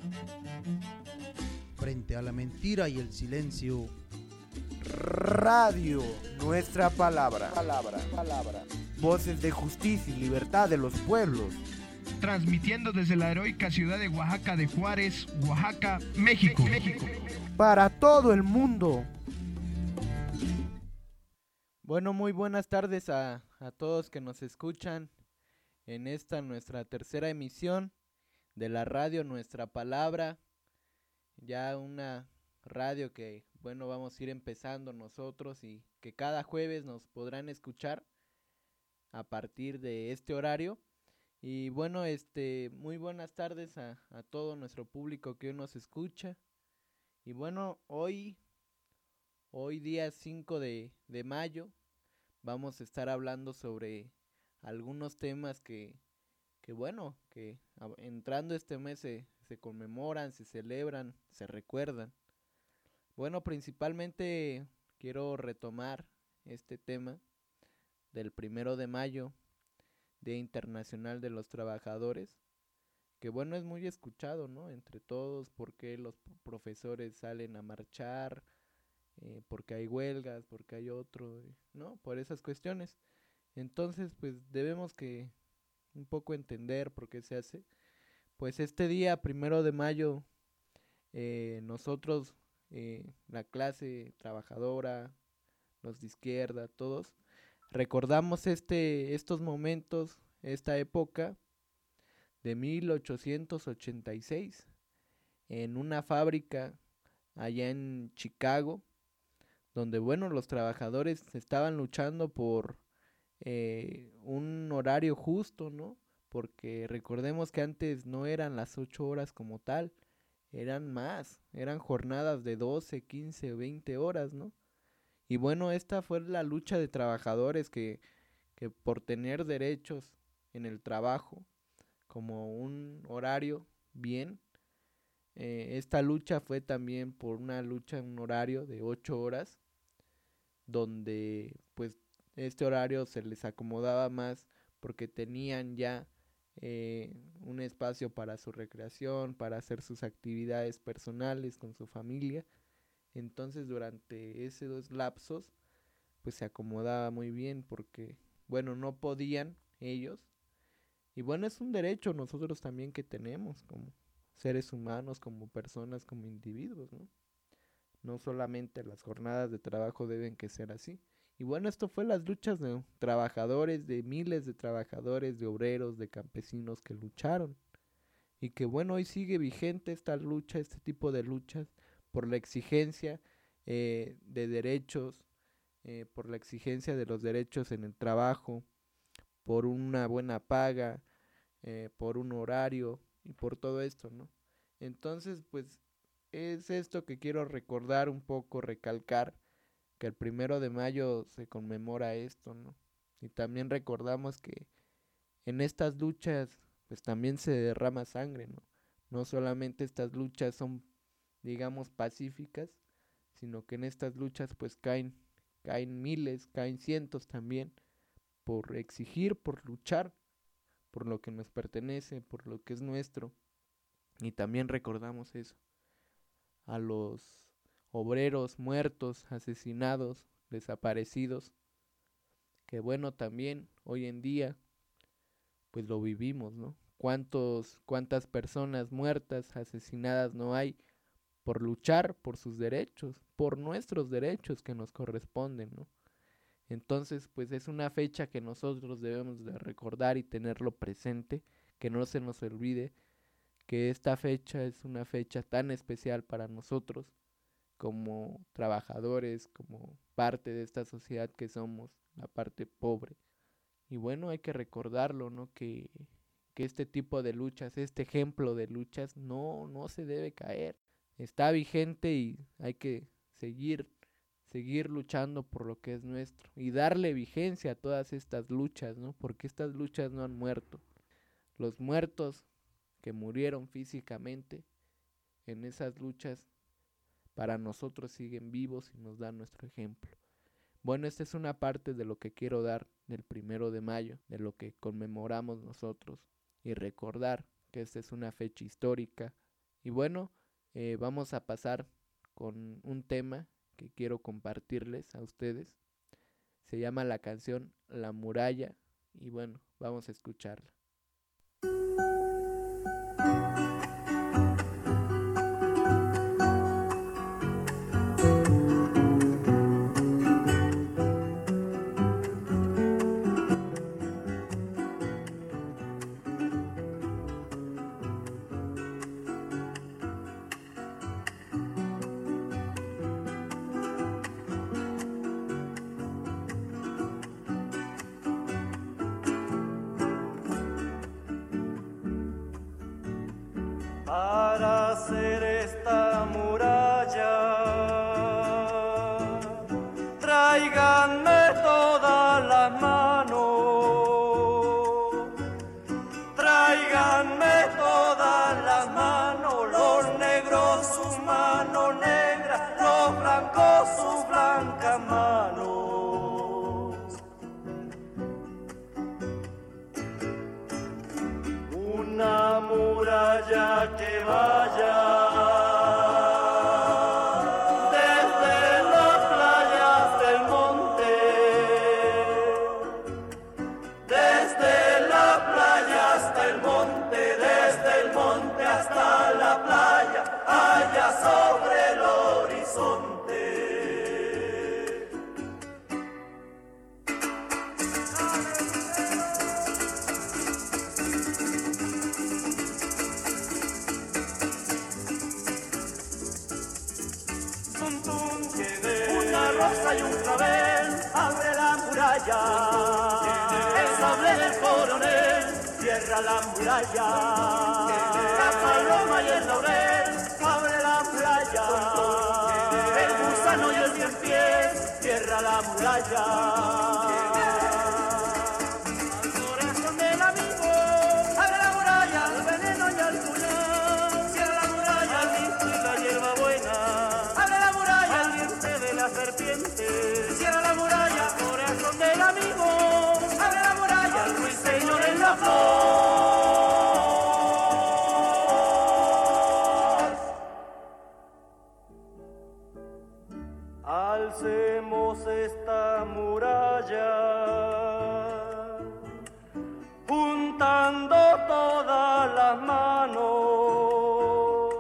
Frente a la mentira y el silencio. Radio, nuestra palabra. Voces de justicia y libertad de los pueblos. Transmitiendo desde la heroica ciudad de Oaxaca de Juárez, Oaxaca, México. Para todo el mundo. Bueno, muy buenas tardes a todos que nos escuchan en esta nuestra tercera emisión de la radio Nuestra Palabra. Ya una radio que, bueno, vamos a ir empezando nosotros y que cada jueves nos podrán escuchar a partir de este horario. Y bueno, muy buenas tardes a todo nuestro público que hoy nos escucha. Y bueno, hoy día 5 de mayo, vamos a estar hablando sobre algunos temas que entrando este mes se conmemoran, se celebran, se recuerdan. Bueno, principalmente quiero retomar este tema del 1 de mayo, Día Internacional de los Trabajadores, que bueno, es muy escuchado, ¿no? Entre todos, porque los profesores salen a marchar, porque hay huelgas, porque hay otro, ¿no? Por esas cuestiones. Entonces, pues debemos que un poco entender por qué se hace. Pues este día, 1 de mayo, nosotros, la clase trabajadora, los de izquierda, todos, recordamos estos momentos, esta época de 1886, en una fábrica allá en Chicago, donde bueno, los trabajadores estaban luchando por un horario justo, ¿no? Porque recordemos que antes no eran las 8 horas como tal, eran más, eran jornadas de 12, 15, 20 horas, ¿no? Y bueno, esta fue la lucha de trabajadores que por tener derechos en el trabajo, como un horario bien, esta lucha fue también por una lucha en un horario de 8 horas, donde pues este horario se les acomodaba más porque tenían ya un espacio para su recreación, para hacer sus actividades personales con su familia. Entonces durante esos lapsos pues se acomodaba muy bien porque bueno, no podían ellos. Y bueno, es un derecho nosotros también que tenemos como seres humanos, como personas, como individuos, ¿no? No solamente las jornadas de trabajo deben que ser así. Y bueno, esto fue las luchas de trabajadores, de miles de trabajadores, de obreros, de campesinos que lucharon. Y que bueno, hoy sigue vigente esta lucha, este tipo de luchas, por la exigencia de derechos, por la exigencia de los derechos en el trabajo, por una buena paga, por un horario y por todo esto, ¿no? Entonces, pues es esto que quiero recordar un poco, recalcar, que el 1 de mayo se conmemora esto, ¿no? Y también recordamos que en estas luchas, pues también se derrama sangre, ¿no? No solamente estas luchas son, digamos, pacíficas, sino que en estas luchas pues caen miles, caen cientos también, por exigir, por luchar, por lo que nos pertenece, por lo que es nuestro. Y también recordamos eso, a los obreros muertos, asesinados, desaparecidos, que bueno, también hoy en día pues lo vivimos, ¿no? Cuántas personas muertas, asesinadas no hay por luchar por sus derechos, por nuestros derechos que nos corresponden, ¿no? Entonces, pues es una fecha que nosotros debemos de recordar y tenerlo presente, que no se nos olvide que esta fecha es una fecha tan especial para nosotros como trabajadores, como parte de esta sociedad que somos, la parte pobre. Y bueno, hay que recordarlo, ¿no? Que este tipo de luchas, este ejemplo de luchas, no se debe caer. Está vigente y hay que seguir luchando por lo que es nuestro y darle vigencia a todas estas luchas, ¿no? Porque estas luchas no han muerto. Los muertos que murieron físicamente en esas luchas para nosotros siguen vivos y nos dan nuestro ejemplo. Bueno, esta es una parte de lo que quiero dar del 1 de mayo, de lo que conmemoramos nosotros y recordar que esta es una fecha histórica Y bueno, vamos a pasar con un tema que quiero compartirles a ustedes. Se llama la canción La Muralla y bueno, vamos a escucharla. Para hacer esta muralla, tráiganme todas las manos, tráiganme todas las manos, los negros sus manos negras, los blancos sus blancas manos. Una muralla que vaya desde la playa hasta el monte, desde la playa hasta el monte, desde el monte hasta la playa, allá sobre el horizonte. Una rosa y un clavel abre la muralla, el sable del coronel cierra la muralla, la paloma y el laurel abre la muralla, el gusano y el cien pies cierra la muralla. Al corazón del amigo abre la muralla, al veneno y al puñal cierra la muralla, al disco y la hierba buena abre la muralla, al diente de la serpiente cierra la muralla, corazón del amigo abre la muralla, al ruiseñor en la flor. Alcemos esta muralla, juntando todas las manos,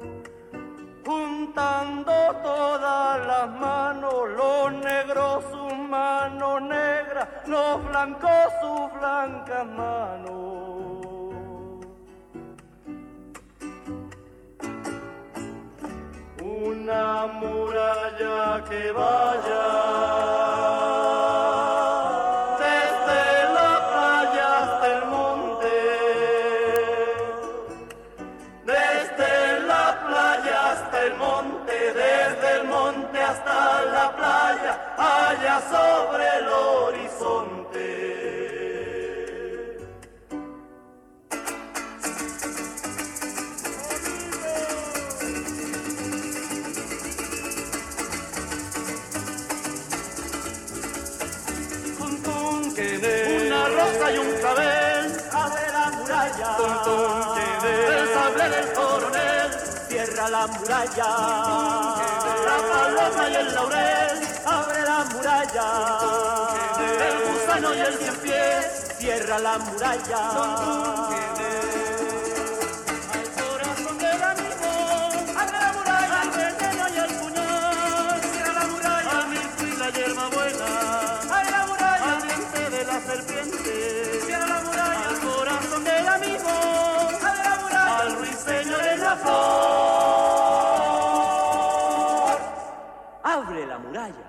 juntando todas las manos, los negros sus manos negras, los blancos sus blancas manos. Una muralla que vaya desde la playa hasta el monte, desde la playa hasta el monte, desde el monte hasta la playa, allá sobre el horizonte. Una rosa y un clavel abre la muralla, el sable del coronel cierra la muralla, la paloma y el laurel abre la muralla, el gusano y el cien pies cierra la muralla. Al corazón del amigo abre la muralla, al veneno y el puñal cierra la muralla, al milpo y la hierba buena abre la muralla, al diente de la serpiente cierra la muralla, al corazón del amigo abre la muralla, al ruiseñor en la flor abre la muralla.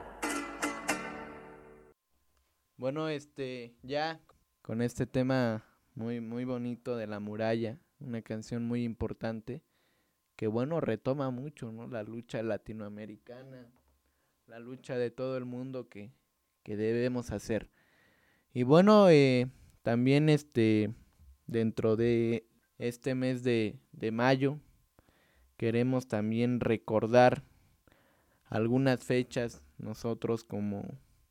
Bueno, ya con este tema muy bonito de la muralla, una canción muy importante que bueno, retoma mucho, ¿no? La lucha latinoamericana, la lucha de todo el mundo que debemos hacer. Y bueno, también dentro de este mes de mayo queremos también recordar algunas fechas nosotros como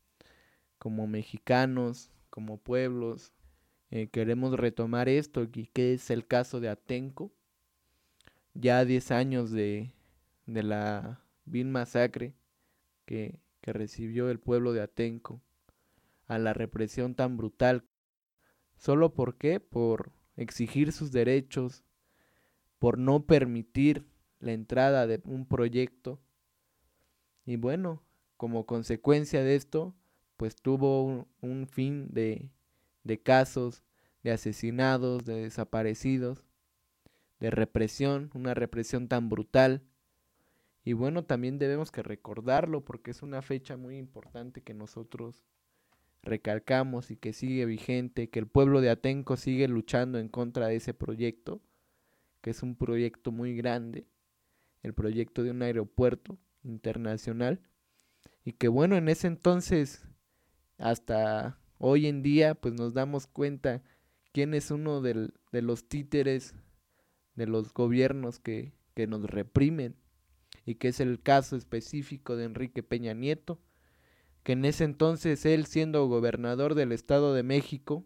mexicanos, como pueblos. Queremos retomar esto, y que es el caso de Atenco, ya 10 años de la vil masacre que recibió el pueblo de Atenco, a la represión tan brutal. ¿Solo por qué? Por exigir sus derechos, por no permitir la entrada de un proyecto. Y bueno, como consecuencia de esto, pues tuvo un fin de casos, de asesinados, de desaparecidos, de represión, una represión tan brutal. Y bueno, también debemos que recordarlo porque es una fecha muy importante que nosotros recalcamos y que sigue vigente, que el pueblo de Atenco sigue luchando en contra de ese proyecto, que es un proyecto muy grande, el proyecto de un aeropuerto internacional, y que bueno, en ese entonces, hasta hoy en día, pues nos damos cuenta quién es uno de los títeres de los gobiernos que nos reprimen, y que es el caso específico de Enrique Peña Nieto, que en ese entonces él, siendo gobernador del Estado de México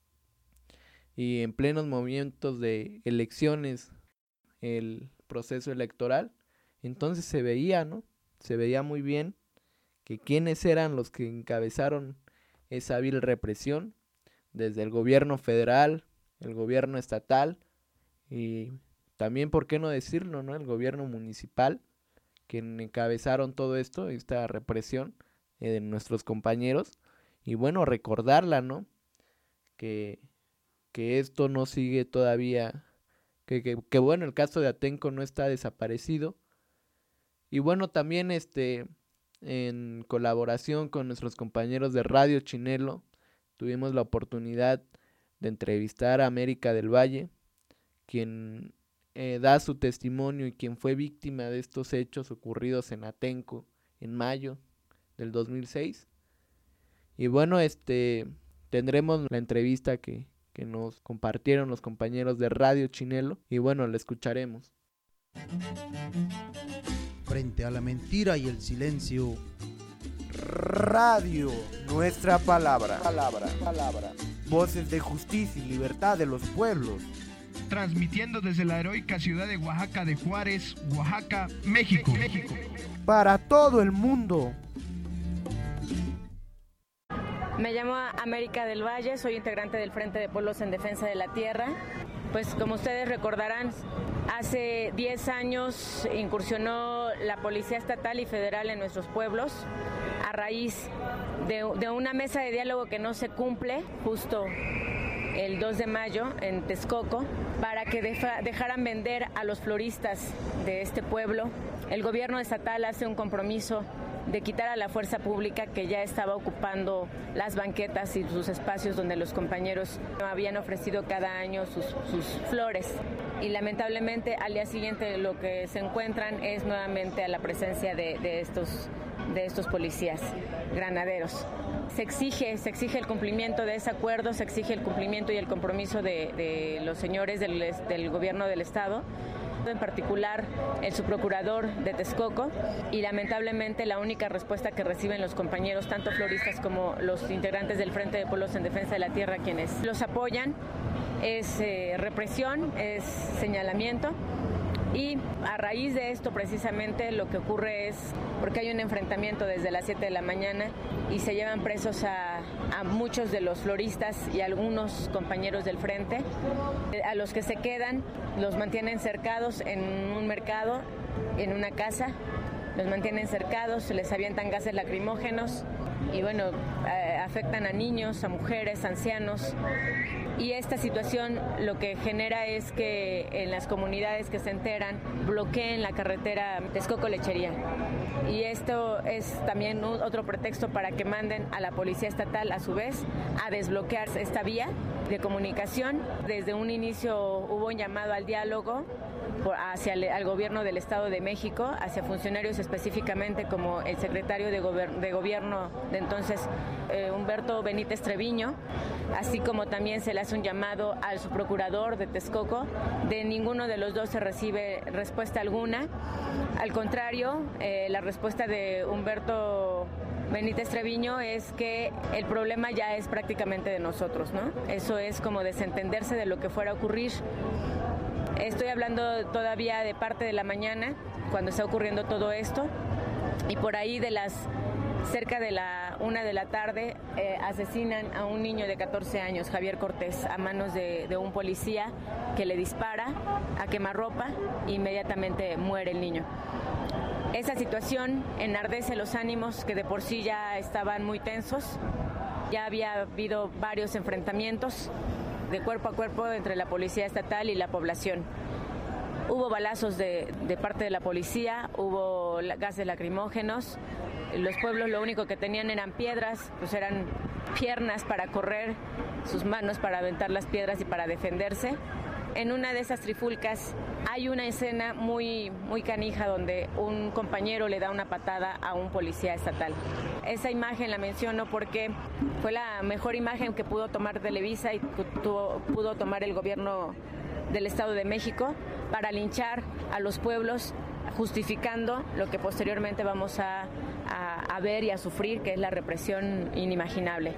y en plenos momentos de elecciones, el proceso electoral, entonces se veía, ¿no? Se veía muy bien que quiénes eran los que encabezaron esa vil represión, desde el gobierno federal, el gobierno estatal y también, ¿por qué no decirlo, no? El gobierno municipal, que encabezaron todo esto, esta represión de nuestros compañeros. Y bueno, recordarla, ¿no? Que esto no sigue todavía, que bueno, el caso de Atenco no está desaparecido. Y bueno, también en colaboración con nuestros compañeros de Radio Chinelo, tuvimos la oportunidad de entrevistar a América del Valle, quien da su testimonio y quien fue víctima de estos hechos ocurridos en Atenco en mayo del 2006. Y bueno, tendremos la entrevista que nos compartieron los compañeros de Radio Chinelo y bueno, la escucharemos. Frente a la mentira y el silencio, Radio, nuestra palabra. Voces de justicia y libertad de los pueblos. Transmitiendo desde la heroica ciudad de Oaxaca de Juárez, Oaxaca, México. Para todo el mundo. Me llamo América del Valle, soy integrante del Frente de Pueblos en Defensa de la Tierra. Pues como ustedes recordarán, hace 10 años incursionó la Policía Estatal y Federal en nuestros pueblos a raíz de una mesa de diálogo que no se cumple justo el 2 de mayo en Texcoco, para que dejaran vender a los floristas de este pueblo. El gobierno estatal hace un compromiso de quitar a la fuerza pública que ya estaba ocupando las banquetas y sus espacios donde los compañeros habían ofrecido cada año sus flores. Y lamentablemente al día siguiente lo que se encuentran es nuevamente a la presencia de estos policías granaderos. Se exige el cumplimiento de ese acuerdo, se exige el cumplimiento y el compromiso de los señores del gobierno del estado, en particular el subprocurador de Texcoco, y lamentablemente la única respuesta que reciben los compañeros, tanto floristas como los integrantes del Frente de Pueblos en Defensa de la Tierra, quienes los apoyan, es represión, es señalamiento. Y a raíz de esto precisamente lo que ocurre es, porque hay un enfrentamiento desde las 7 de la mañana y se llevan presos a muchos de los floristas y a algunos compañeros del frente. A los que se quedan los mantienen cercados en un mercado, en una casa, los mantienen cercados, les avientan gases lacrimógenos y bueno, afectan a niños, a mujeres, ancianos. Y esta situación lo que genera es que en las comunidades que se enteran bloqueen la carretera Texcoco-Lechería. Y esto es también otro pretexto para que manden a la Policía Estatal a su vez a desbloquear esta vía de comunicación. Desde un inicio hubo un llamado al diálogo hacia al gobierno del Estado de México, hacia funcionarios específicamente como el secretario de gobierno de entonces, Humberto Benítez Treviño, así como también se le hace un llamado al subprocurador de Texcoco. De ninguno de los dos se recibe respuesta alguna. Al contrario, la respuesta de Humberto Benítez Treviño es que el problema ya es prácticamente de nosotros, ¿no? Eso es como desentenderse de lo que fuera a ocurrir. Estoy hablando todavía de parte de la mañana, cuando está ocurriendo todo esto, y por ahí cerca de la 1 de la tarde asesinan a un niño de 14 años, Javier Cortés, a manos de un policía que le dispara a quemarropa e inmediatamente muere el niño. Esa situación enardece los ánimos que de por sí ya estaban muy tensos. Ya había habido varios enfrentamientos de cuerpo a cuerpo entre la policía estatal y la población. Hubo balazos de parte de la policía, hubo gases lacrimógenos. Los pueblos lo único que tenían eran piedras, pues eran piernas para correr, sus manos para aventar las piedras y para defenderse. En una de esas trifulcas hay una escena muy canija donde un compañero le da una patada a un policía estatal. Esa imagen la menciono porque fue la mejor imagen que pudo tomar Televisa y pudo tomar el gobierno del Estado de México para linchar a los pueblos, justificando lo que posteriormente vamos a ver y a sufrir, que es la represión inimaginable.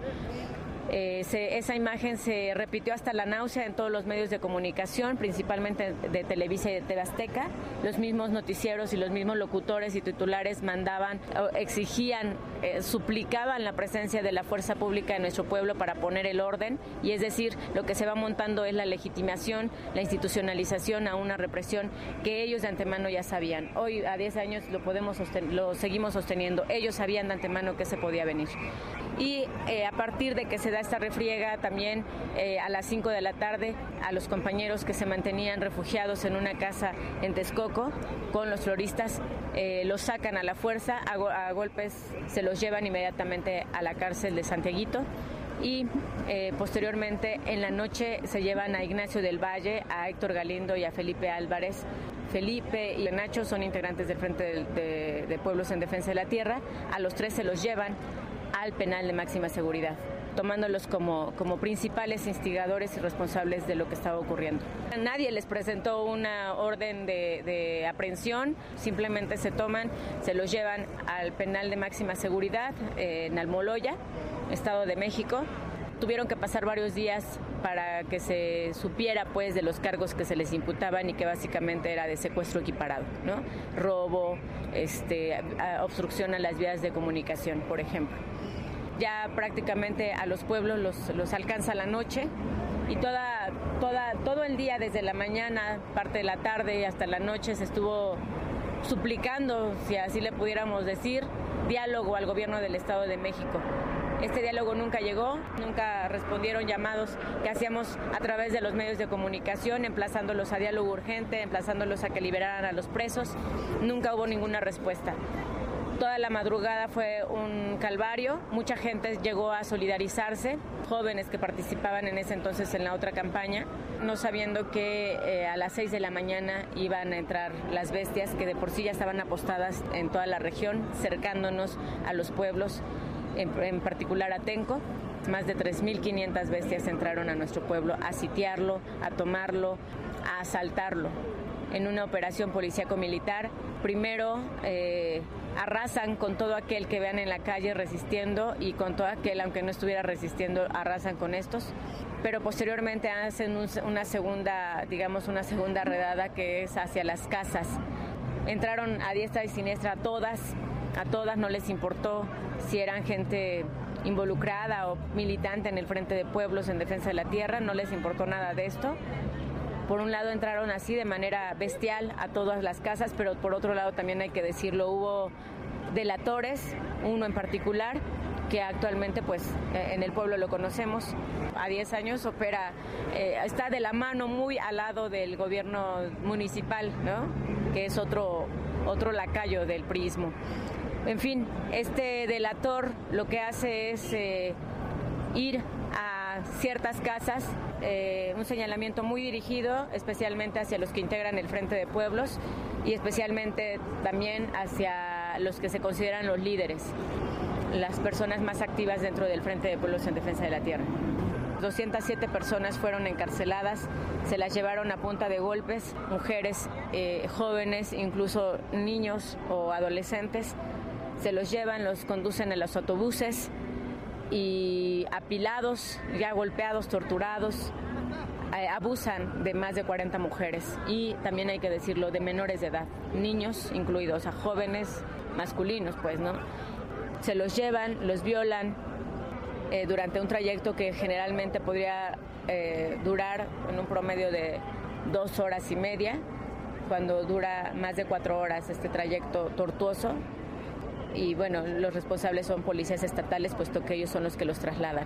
Esa imagen se repitió hasta la náusea en todos los medios de comunicación, principalmente de Televisa y de TV Azteca. Los mismos noticieros y los mismos locutores y titulares mandaban, exigían, suplicaban la presencia de la fuerza pública en nuestro pueblo para poner el orden, y es decir, lo que se va montando es la legitimación, la institucionalización a una represión que ellos de antemano ya sabían. Hoy, a 10 años, lo seguimos sosteniendo. Ellos sabían de antemano que se podía venir. Y a partir de que se da esta refriega, también a las 5 de la tarde, a los compañeros que se mantenían refugiados en una casa en Texcoco con los floristas, los sacan a la fuerza, a golpes se los llevan inmediatamente a la cárcel de Santiaguito, y posteriormente en la noche se llevan a Ignacio del Valle, a Héctor Galindo y a Felipe Álvarez. Felipe y Nacho son integrantes del Frente de Pueblos en Defensa de la Tierra. A los tres se los llevan al penal de máxima seguridad, tomándolos como principales instigadores y responsables de lo que estaba ocurriendo. Nadie les presentó una orden de aprehensión, simplemente se los llevan al penal de máxima seguridad en Almoloya, Estado de México. Tuvieron que pasar varios días para que se supiera pues de los cargos que se les imputaban, y que básicamente era de secuestro equiparado, ¿no? Robo, obstrucción a las vías de comunicación, por ejemplo. Ya prácticamente a los pueblos los alcanza la noche, y todo el día, desde la mañana, parte de la tarde hasta la noche, se estuvo suplicando, si así le pudiéramos decir, diálogo al gobierno del Estado de México. Este diálogo nunca llegó, nunca respondieron llamados que hacíamos a través de los medios de comunicación, emplazándolos a diálogo urgente, emplazándolos a que liberaran a los presos. Nunca hubo ninguna respuesta. Toda la madrugada fue un calvario, mucha gente llegó a solidarizarse, jóvenes que participaban en ese entonces en la otra campaña, no sabiendo que a las 6 de la mañana iban a entrar las bestias que de por sí ya estaban apostadas en toda la región, cercándonos a los pueblos, en particular a Tenco. Más de 3.500 bestias entraron a nuestro pueblo a sitiarlo, a tomarlo, a asaltarlo. En una operación policíaco-militar, primero arrasan con todo aquel que vean en la calle resistiendo, y con todo aquel, aunque no estuviera resistiendo, arrasan con estos. Pero posteriormente hacen una segunda redada, que es hacia las casas. Entraron a diestra y siniestra a todas no les importó si eran gente involucrada o militante en el Frente de Pueblos en Defensa de la Tierra, no les importó nada de esto. Por un lado entraron así de manera bestial a todas las casas, pero por otro lado también hay que decirlo, hubo delatores, uno en particular, que actualmente pues en el pueblo lo conocemos. A 10 años opera, está de la mano, muy al lado del gobierno municipal, ¿no? Que es otro lacayo del priismo. En fin, este delator lo que hace es ir a ciertas casas, un señalamiento muy dirigido, especialmente hacia los que integran el Frente de Pueblos, y especialmente también hacia los que se consideran los líderes, las personas más activas dentro del Frente de Pueblos en Defensa de la Tierra. 207 personas fueron encarceladas, se las llevaron a punta de golpes, mujeres, jóvenes, incluso niños o adolescentes. Se los llevan, los conducen en los autobuses y apilados, ya golpeados, torturados, abusan de más de 40 mujeres y también hay que decirlo, de menores de edad, niños incluidos, a jóvenes masculinos, pues, ¿no? Se los llevan, los violan durante un trayecto que generalmente podría durar en un promedio de 2 horas y media, cuando dura más de 4 horas este trayecto tortuoso. Y bueno, los responsables son policías estatales, puesto que ellos son los que los trasladan.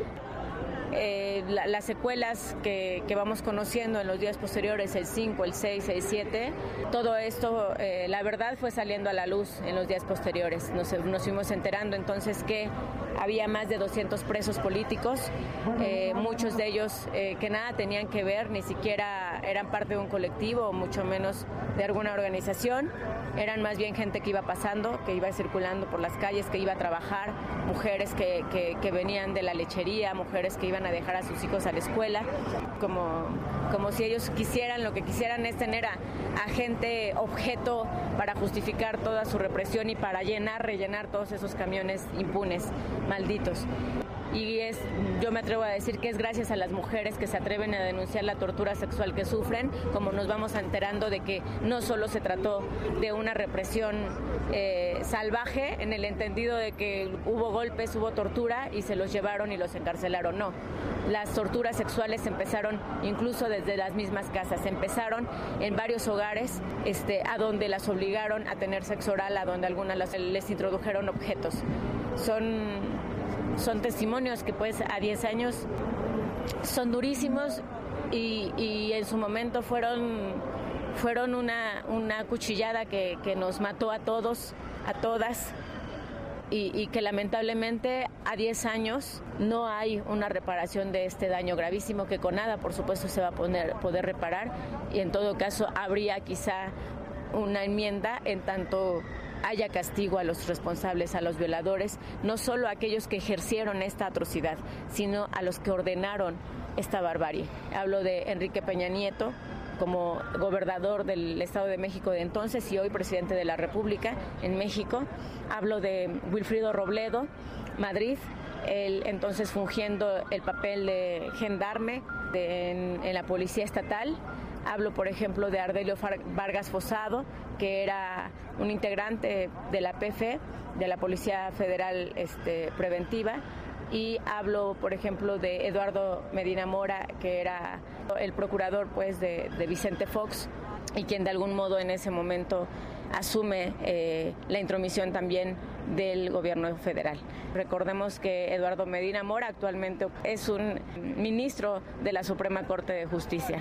Las secuelas que vamos conociendo en los días posteriores, el 5, el 6, el 7, todo esto, la verdad, fue saliendo a la luz en los días posteriores. Nos fuimos enterando entonces que había más de 200 presos políticos, muchos de ellos que nada tenían que ver, ni siquiera eran parte de un colectivo, o mucho menos de alguna organización. Eran más bien gente que iba pasando, que iba circulando por las calles, que iba a trabajar, mujeres que venían de la lechería, mujeres que iban a dejar a sus hijos a la escuela, como si ellos quisieran, lo que quisieran es tener a gente objeto para justificar toda su represión y para rellenar todos esos camiones impunes, malditos. Y yo me atrevo a decir que es gracias a las mujeres que se atreven a denunciar la tortura sexual que sufren, como nos vamos enterando de que no solo se trató de una represión salvaje, en el entendido de que hubo golpes, hubo tortura y se los llevaron y los encarcelaron, no. Las torturas sexuales empezaron incluso desde las mismas casas, empezaron en varios hogares a donde las obligaron a tener sexo oral, a donde algunas les introdujeron objetos. Son testimonios que pues a 10 años son durísimos y en su momento fueron una cuchillada que nos mató a todos, a todas, y que lamentablemente a 10 años no hay una reparación de este daño gravísimo que con nada, por supuesto, se va a poder reparar, y en todo caso habría quizá una enmienda en tanto haya castigo a los responsables, a los violadores, no solo a aquellos que ejercieron esta atrocidad, sino a los que ordenaron esta barbarie. Hablo de Enrique Peña Nieto como gobernador del Estado de México de entonces y hoy presidente de la República en México. Hablo de Wilfrido Robledo, Madrid, él entonces fungiendo el papel de gendarme en la Policía Estatal. Hablo, por ejemplo, de Ardelio Vargas Fosado, que era un integrante de la PF, de la Policía Federal Preventiva. Y hablo, por ejemplo, de Eduardo Medina Mora, que era el procurador pues, de Vicente Fox y quien de algún modo en ese momento asume la intromisión también del gobierno federal. Recordemos que Eduardo Medina Mora actualmente es un ministro de la Suprema Corte de Justicia.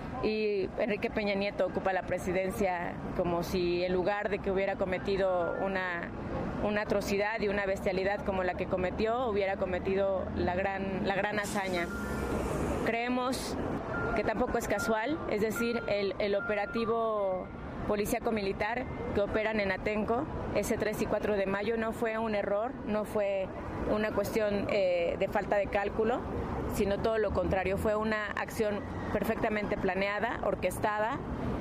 Y Enrique Peña Nieto ocupa la presidencia como si en lugar de que hubiera cometido una atrocidad y una bestialidad como la que cometió, hubiera cometido la gran hazaña. Creemos que tampoco es casual, es decir, el operativo policíaco militar que operan en Atenco ese 3 y 4 de mayo no fue un error, no fue una cuestión de falta de cálculo, sino todo lo contrario, fue una acción perfectamente planeada, orquestada,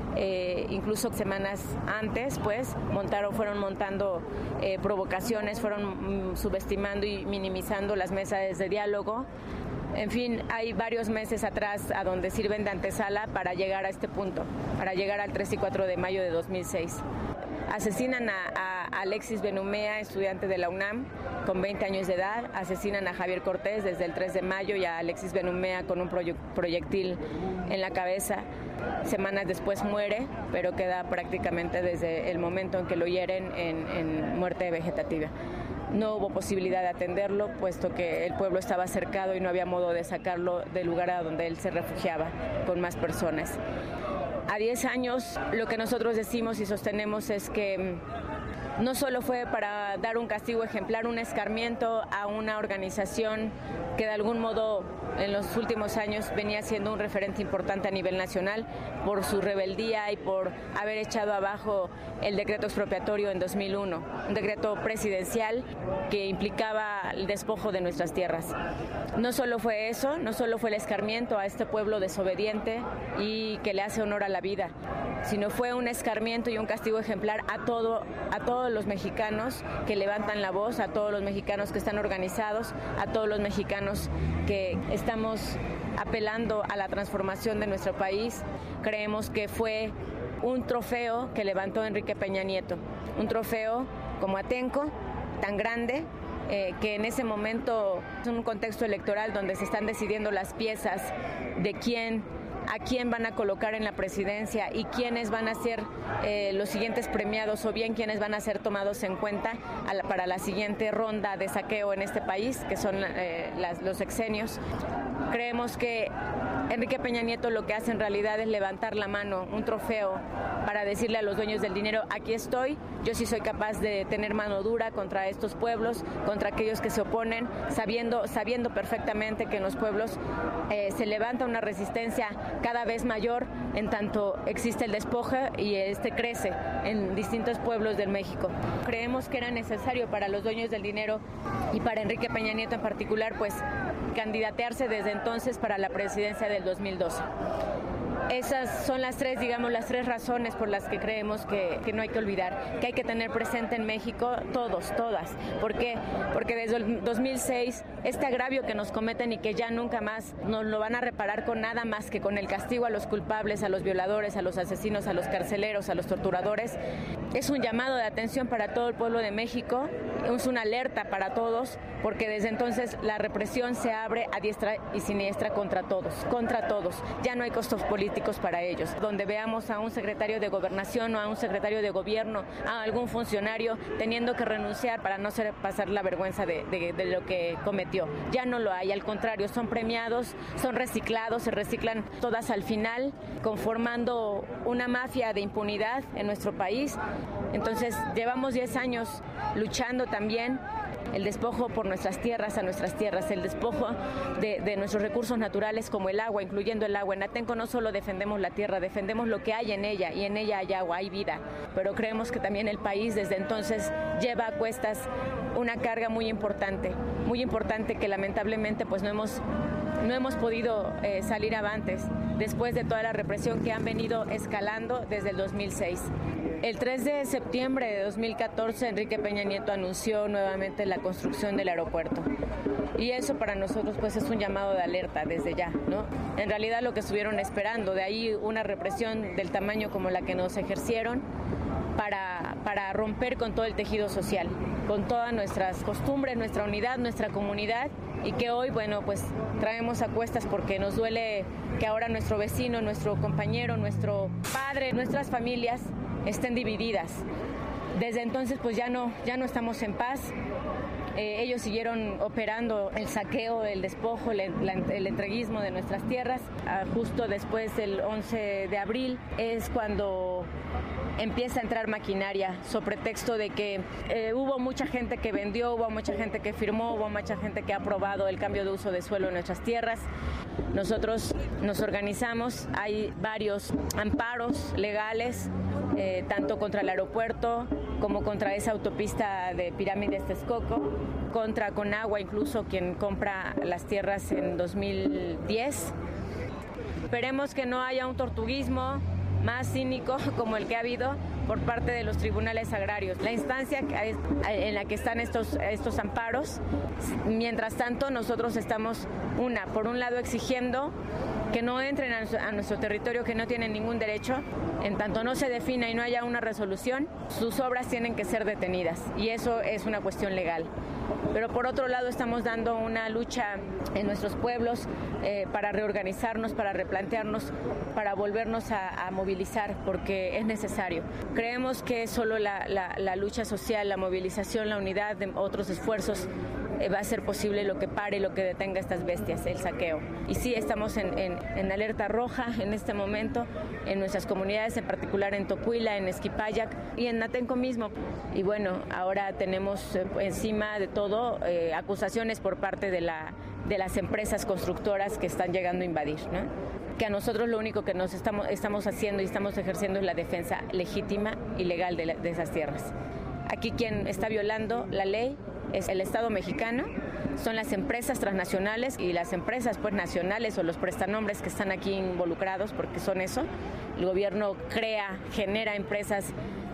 incluso semanas antes, pues, fueron montando provocaciones, fueron subestimando y minimizando las mesas de diálogo. En fin, hay varios meses atrás a donde sirven de antesala para llegar a este punto, para llegar al 3 y 4 de mayo de 2006. Asesinan a Alexis Benumea, estudiante de la UNAM, con 20 años de edad. Asesinan a Javier Cortés desde el 3 de mayo y a Alexis Benumea con un proyectil en la cabeza. Semanas después muere, pero queda prácticamente desde el momento en que lo hieren en muerte vegetativa. No hubo posibilidad de atenderlo, puesto que el pueblo estaba cercado y no había modo de sacarlo del lugar a donde él se refugiaba con más personas. A 10 años, lo que nosotros decimos y sostenemos es que no solo fue para dar un castigo ejemplar, un escarmiento a una organización que de algún modo en los últimos años venía siendo un referente importante a nivel nacional por su rebeldía y por haber echado abajo el decreto expropiatorio en 2001, un decreto presidencial que implicaba el despojo de nuestras tierras. No solo fue eso, no solo fue el escarmiento a este pueblo desobediente y que le hace honor a la vida, sino fue un escarmiento y un castigo ejemplar a todos los mexicanos que levantan la voz, a todos los mexicanos que están organizados, a todos los mexicanos que estamos apelando a la transformación de nuestro país. Creemos que fue un trofeo que levantó Enrique Peña Nieto, un trofeo como Atenco, tan grande, que en ese momento es un contexto electoral donde se están decidiendo las piezas de a quién van a colocar en la presidencia y quiénes van a ser los siguientes premiados o bien quiénes van a ser tomados en cuenta para la siguiente ronda de saqueo en este país, que son los sexenios. Creemos que Enrique Peña Nieto lo que hace en realidad es levantar la mano, un trofeo, para decirle a los dueños del dinero, aquí estoy, yo sí soy capaz de tener mano dura contra estos pueblos, contra aquellos que se oponen, sabiendo perfectamente que en los pueblos se levanta una resistencia cada vez mayor en tanto existe el despojo y este crece en distintos pueblos de México. Creemos que era necesario para los dueños del dinero y para Enrique Peña Nieto en particular, pues candidatearse desde entonces para la presidencia del 2012. Esas son las tres razones por las que creemos que no hay que olvidar, que hay que tener presente en México todas. ¿Por qué? Porque desde el 2006 este agravio que nos cometen y que ya nunca más nos lo van a reparar con nada más que con el castigo a los culpables, a los violadores, a los asesinos, a los carceleros, a los torturadores, es un llamado de atención para todo el pueblo de México, es una alerta para todos, porque desde entonces la represión se abre a diestra y siniestra contra todos. Ya no hay costos políticos para ellos. Donde veamos a un secretario de Gobernación o a un secretario de Gobierno, a algún funcionario teniendo que renunciar para no pasar la vergüenza de lo que cometió. Ya no lo hay, al contrario, son premiados, son reciclados, se reciclan todas al final, conformando una mafia de impunidad en nuestro país. Entonces, llevamos 10 años luchando también el despojo por nuestras tierras, el despojo de nuestros recursos naturales como el agua, incluyendo el agua. En Atenco no solo defendemos la tierra, defendemos lo que hay en ella, y en ella hay agua, hay vida, pero creemos que también el país desde entonces lleva a cuestas una carga muy importante que lamentablemente pues no hemos podido salir avantes después de toda la represión que han venido escalando desde el 2006. El 3 de septiembre de 2014, Enrique Peña Nieto anunció nuevamente la construcción del aeropuerto. Y eso para nosotros pues es un llamado de alerta desde ya, ¿no? En realidad lo que estuvieron esperando, de ahí una represión del tamaño como la que nos ejercieron, para romper con todo el tejido social, con todas nuestras costumbres, nuestra unidad, nuestra comunidad, y que hoy, bueno, pues traemos a cuestas porque nos duele que ahora nuestro vecino, nuestro compañero, nuestro padre, nuestras familias estén divididas. Desde entonces pues ya no estamos en paz. Ellos siguieron operando el saqueo, el despojo, el entreguismo de nuestras tierras. Justo después del 11 de abril es cuando empieza a entrar maquinaria, sobre pretexto de que hubo mucha gente que vendió, hubo mucha gente que firmó, hubo mucha gente que ha aprobado el cambio de uso de suelo en nuestras tierras. Nosotros nos organizamos, hay varios amparos legales, tanto contra el aeropuerto como contra esa autopista de Pirámides Texcoco, contra Conagua, incluso quien compra las tierras en 2010. Esperemos que no haya un tortuguismo más cínico como el que ha habido por parte de los tribunales agrarios. La instancia en la que están estos amparos, mientras tanto nosotros estamos por un lado exigiendo que no entren a nuestro territorio, que no tienen ningún derecho, en tanto no se defina y no haya una resolución, sus obras tienen que ser detenidas, y eso es una cuestión legal. Pero por otro lado estamos dando una lucha en nuestros pueblos para reorganizarnos, para replantearnos, para volvernos a movilizar, porque es necesario. Creemos que solo la lucha social, la movilización, la unidad de otros esfuerzos va a ser posible lo que pare, lo que detenga estas bestias, el saqueo. Y sí, estamos en alerta roja en este momento, en nuestras comunidades, en particular en Tocuila, en Esquipayac y en Atenco mismo. Y bueno, ahora tenemos encima de todo acusaciones por parte de las empresas constructoras que están llegando a invadir, ¿no? Que a nosotros lo único que nos estamos haciendo y estamos ejerciendo es la defensa legítima y legal de esas tierras. Aquí quien está violando la ley es el Estado mexicano, son las empresas transnacionales y las empresas pues nacionales o los prestanombres que están aquí involucrados, porque son eso. El gobierno genera empresas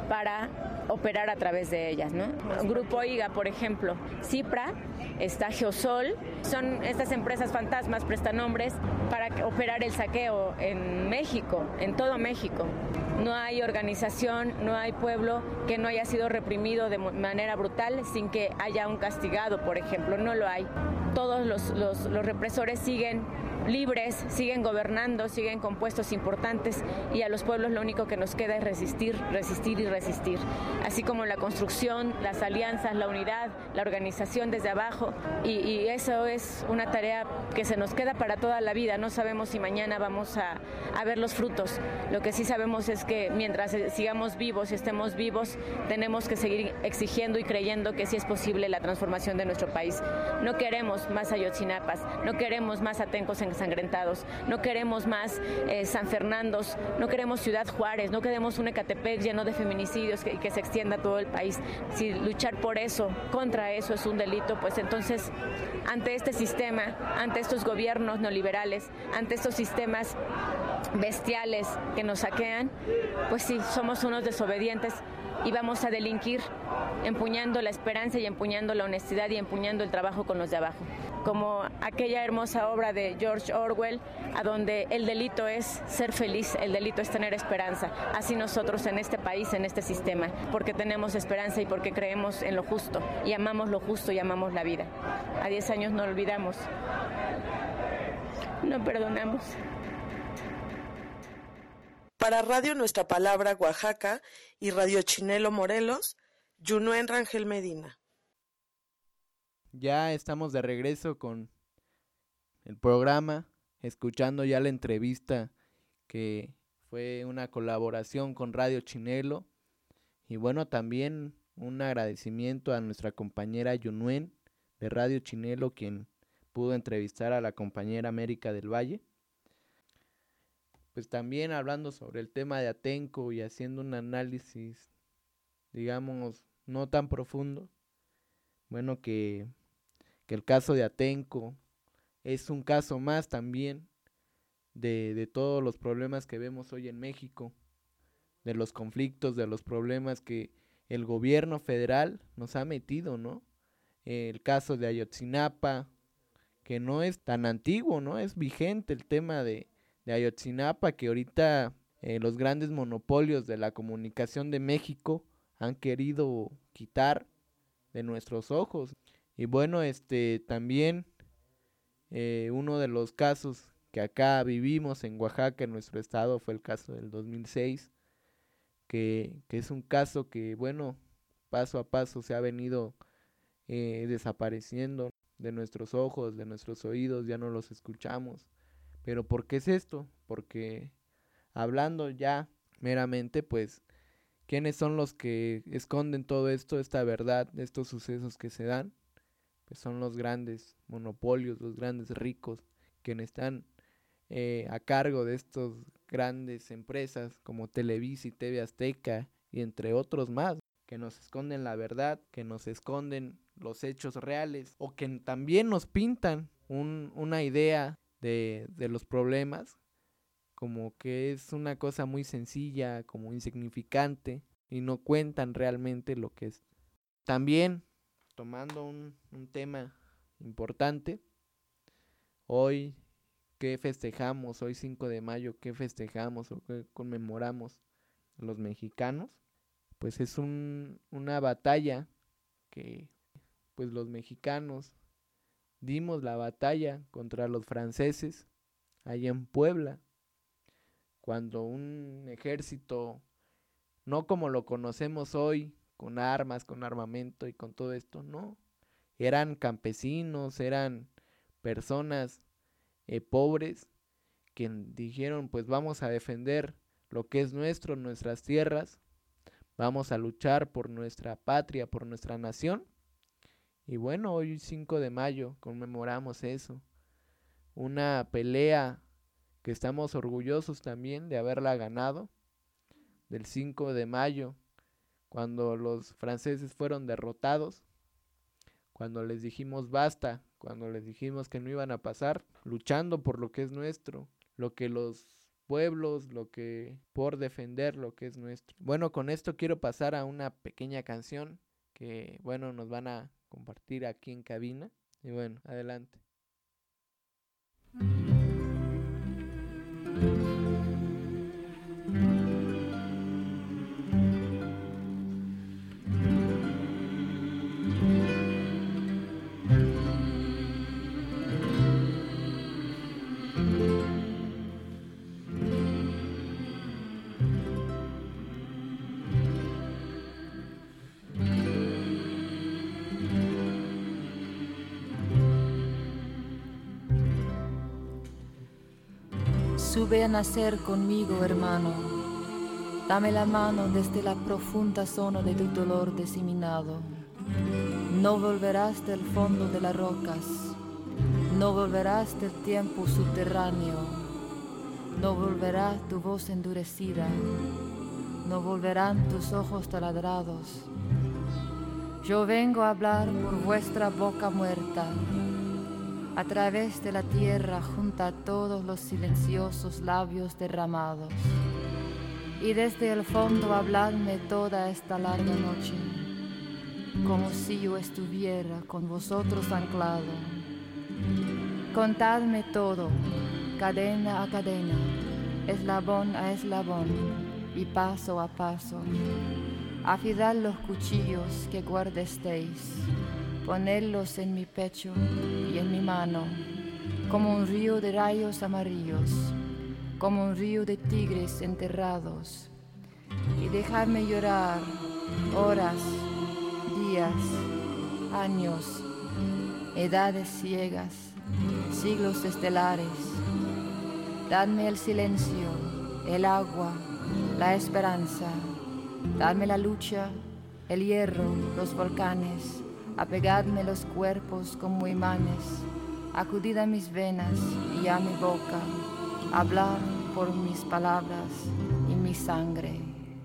para operar a través de ellas, ¿no? Grupo IGA, por ejemplo, Cipra, está Geosol, son estas empresas fantasmas, prestanombres para operar el saqueo en México, en todo México. No hay organización, no hay pueblo que no haya sido reprimido de manera brutal sin que haya un castigado, por ejemplo, no lo hay. Todos los represores siguen libres, siguen gobernando, siguen con puestos importantes y a los pueblos lo único que nos queda es resistir, resistir y resistir. Así como la construcción, las alianzas, la unidad, la organización desde abajo y eso es una tarea que se nos queda para toda la vida. No sabemos si mañana vamos a ver los frutos. Lo que sí sabemos es que mientras sigamos vivos y estemos vivos, tenemos que seguir exigiendo y creyendo que sí es posible la transformación de nuestro país. No queremos más Ayotzinapas, no queremos más Atencos ensangrentados, no queremos más San Fernandos, no queremos Ciudad Juárez, no queremos un Ecatepec lleno de feminicidios que se extienda a todo el país. Si luchar por eso, contra eso es un delito, pues entonces ante este sistema, ante estos gobiernos neoliberales, ante estos sistemas bestiales que nos saquean, pues sí, somos unos desobedientes y vamos a delinquir empuñando la esperanza y empuñando la honestidad y empuñando el trabajo con los de abajo. Como aquella hermosa obra de George Orwell, a donde el delito es ser feliz, el delito es tener esperanza. Así nosotros en este país, en este sistema, porque tenemos esperanza y porque creemos en lo justo y amamos lo justo y amamos la vida. A 10 años no olvidamos, no perdonamos. Para Radio Nuestra Palabra Oaxaca y Radio Chinelo Morelos, Yunuen Rangel Medina. Ya estamos de regreso con el programa, escuchando ya la entrevista que fue una colaboración con Radio Chinelo. Y bueno, también un agradecimiento a nuestra compañera Yunuen de Radio Chinelo, quien pudo entrevistar a la compañera América del Valle. Pues también hablando sobre el tema de Atenco y haciendo un análisis, digamos, no tan profundo. Bueno, que el caso de Atenco es un caso más también de todos los problemas que vemos hoy en México, de los conflictos, de los problemas que el gobierno federal nos ha metido, ¿no? El caso de Ayotzinapa, que no es tan antiguo, ¿no? Es vigente el tema de Ayotzinapa, que ahorita los grandes monopolios de la comunicación de México han querido quitar de nuestros ojos. Y bueno, también uno de los casos que acá vivimos en Oaxaca, en nuestro estado, fue el caso del 2006, que es un caso que, bueno, paso a paso se ha venido desapareciendo de nuestros ojos, de nuestros oídos, ya no los escuchamos. Pero ¿por qué es esto? Porque hablando ya meramente, pues, ¿quiénes son los que esconden todo esto, esta verdad, estos sucesos que se dan? Pues son los grandes monopolios, los grandes ricos, quienes están a cargo de estas grandes empresas como Televisa y TV Azteca y entre otros más, que nos esconden la verdad, que nos esconden los hechos reales o que también nos pintan una idea de los problemas como que es una cosa muy sencilla, como insignificante, y no cuentan realmente lo que es. También, tomando un tema importante, hoy, ¿qué festejamos? Hoy 5 de mayo, ¿qué festejamos o qué conmemoramos los mexicanos? Pues es una batalla que pues los mexicanos dimos la batalla contra los franceses allá en Puebla, cuando un ejército, no como lo conocemos hoy, con armas, con armamento y con todo esto, no, eran campesinos, eran personas pobres que dijeron, pues vamos a defender lo que es nuestro, nuestras tierras, vamos a luchar por nuestra patria, por nuestra nación. Y bueno, hoy 5 de mayo conmemoramos eso, una pelea que estamos orgullosos también de haberla ganado, del 5 de mayo, cuando los franceses fueron derrotados, cuando les dijimos basta, cuando les dijimos que no iban a pasar, luchando por lo que es nuestro, lo que los pueblos, por defender lo que es nuestro. Bueno, con esto quiero pasar a una pequeña canción que, bueno, nos van a compartir aquí en cabina. Y bueno, adelante. Sube a nacer conmigo, hermano. Dame la mano desde la profunda zona de tu dolor diseminado. No volverás del fondo de las rocas. No volverás del tiempo subterráneo. No volverá tu voz endurecida. No volverán tus ojos taladrados. Yo vengo a hablar por vuestra boca muerta. A través de la tierra junto a todos los silenciosos labios derramados. Y desde el fondo habladme toda esta larga noche, como si yo estuviera con vosotros anclado. Contadme todo, cadena a cadena, eslabón a eslabón y paso a paso. Afilad los cuchillos que guardestéis. Ponedlos en mi pecho y en mi mano, como un río de rayos amarillos, como un río de tigres enterrados. Y dejadme llorar horas, días, años, edades ciegas, siglos estelares. Dadme el silencio, el agua, la esperanza. Dadme la lucha, el hierro, los volcanes. Apegadme los cuerpos como imanes, acudid a mis venas y a mi boca, hablar por mis palabras y mi sangre.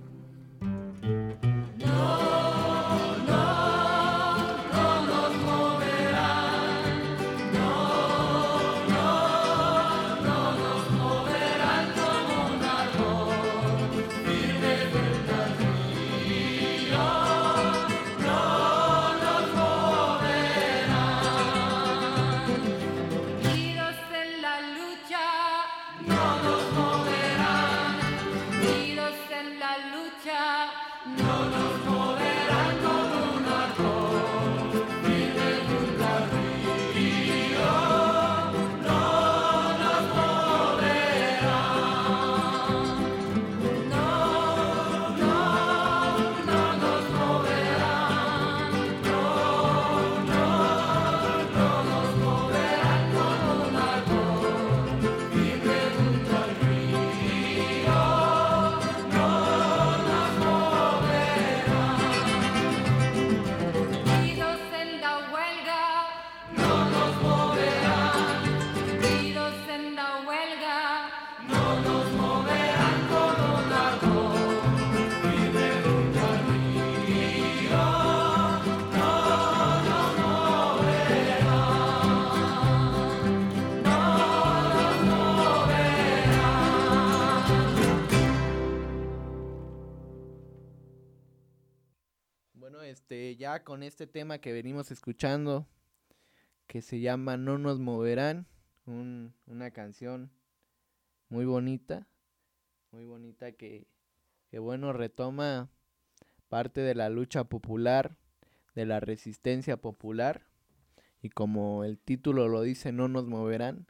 Ya con este tema que venimos escuchando, que se llama No nos moverán, una canción muy bonita que bueno, retoma parte de la lucha popular, de la resistencia popular, y como el título lo dice, no nos moverán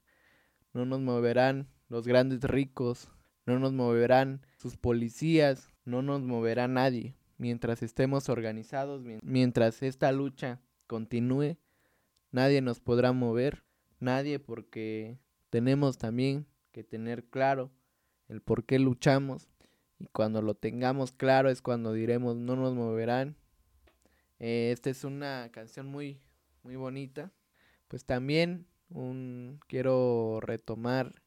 los grandes ricos, no nos moverán sus policías, no nos moverá nadie. Mientras estemos organizados, mientras esta lucha continúe, nadie nos podrá mover, nadie, porque tenemos también que tener claro el por qué luchamos, y cuando lo tengamos claro es cuando diremos no nos moverán. Esta es una canción muy, muy bonita. Pues también quiero retomar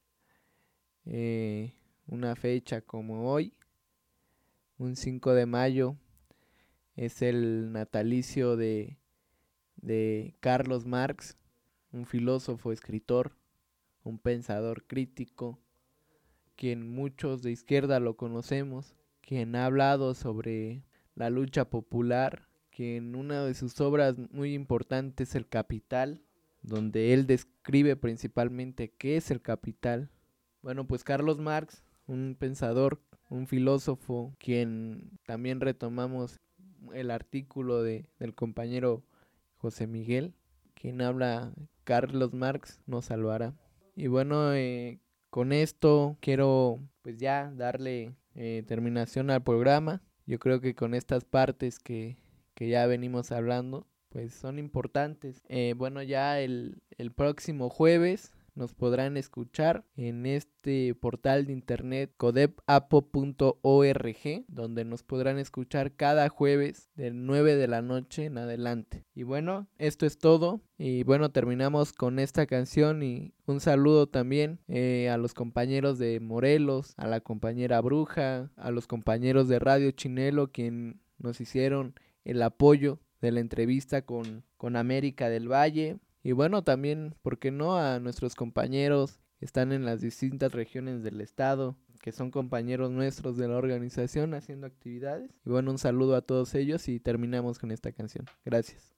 una fecha como hoy, un 5 de mayo, es el natalicio de Carlos Marx, un filósofo, escritor, un pensador crítico quien muchos de izquierda lo conocemos, quien ha hablado sobre la lucha popular, que en una de sus obras muy importantes, El Capital, donde él describe principalmente qué es el capital. Bueno, pues Carlos Marx, un pensador, un filósofo, quien también retomamos el artículo del compañero José Miguel, quien habla, Carlos Marx nos salvará. Y bueno, con esto quiero pues ya darle terminación al programa. Yo creo que con estas partes que ya venimos hablando, pues son importantes. Bueno, ya el próximo jueves nos podrán escuchar en este portal de internet codepapo.org, donde nos podrán escuchar cada jueves de 9 de la noche en adelante. Y bueno, esto es todo. Y bueno, terminamos con esta canción y un saludo también a los compañeros de Morelos, a la compañera Bruja, a los compañeros de Radio Chinelo, quien nos hicieron el apoyo de la entrevista con América del Valle. Y bueno, también, ¿por qué no?, a nuestros compañeros que están en las distintas regiones del estado, que son compañeros nuestros de la organización haciendo actividades. Y bueno, un saludo a todos ellos y terminamos con esta canción. Gracias.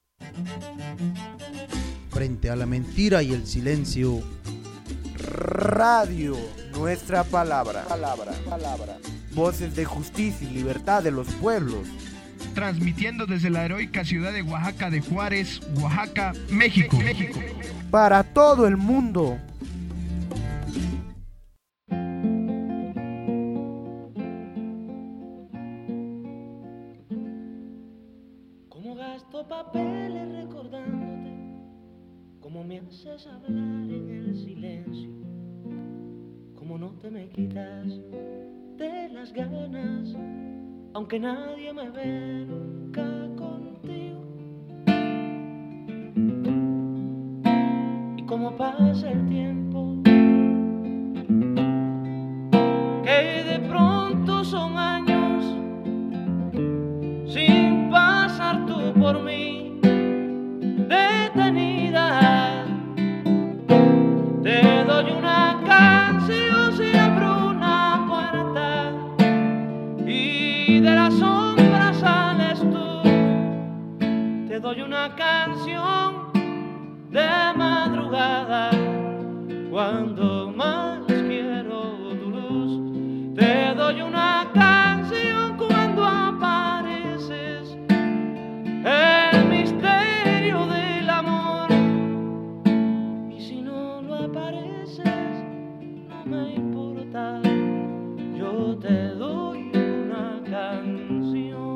Frente a la mentira y el silencio. Radio, nuestra palabra. Voces de justicia y libertad de los pueblos. Transmitiendo desde la heroica ciudad de Oaxaca de Juárez, Oaxaca, México. Para todo el mundo. Como gasto papeles recordándote, como me haces hablar en el silencio, como no te me quitas de las ganas, aunque nadie me ve nunca contigo. Y como pasa el tiempo, que de pronto son años sin pasar tú por mí detenida. Te doy una canción si abro una puerta y de la sombra sales tú. Te doy una canción de madrugada cuando más quiero tu luz. Te doy una canción cuando apareces, el misterio del amor. Y si no lo apareces, no me importa, yo te doy una canción.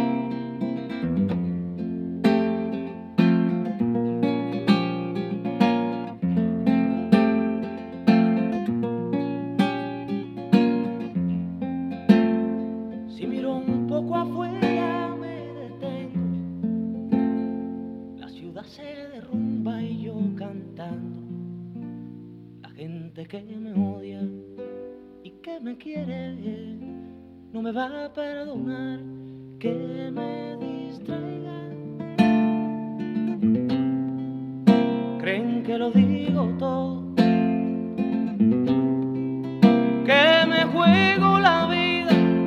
Si miro un poco afuera me detengo, la ciudad se derrumba y yo cantando. La gente que me odia y que me quiere no me va a perdonar que me distraiga. Creen que lo digo todo, que me juego la vida,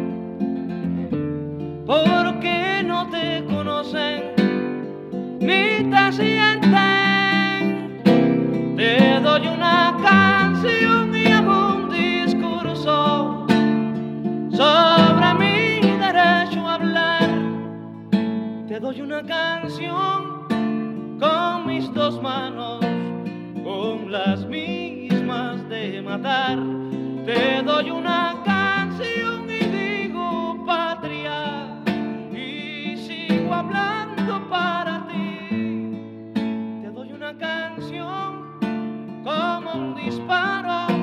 porque no te conocen ni te sienten. Te doy una canción y hago un discurso sobre mi derecho a hablar. Te doy una canción con mis dos manos, con las mismas de matar. Te doy una canción y digo patria, y sigo hablando para ti. Te doy una canción como un disparo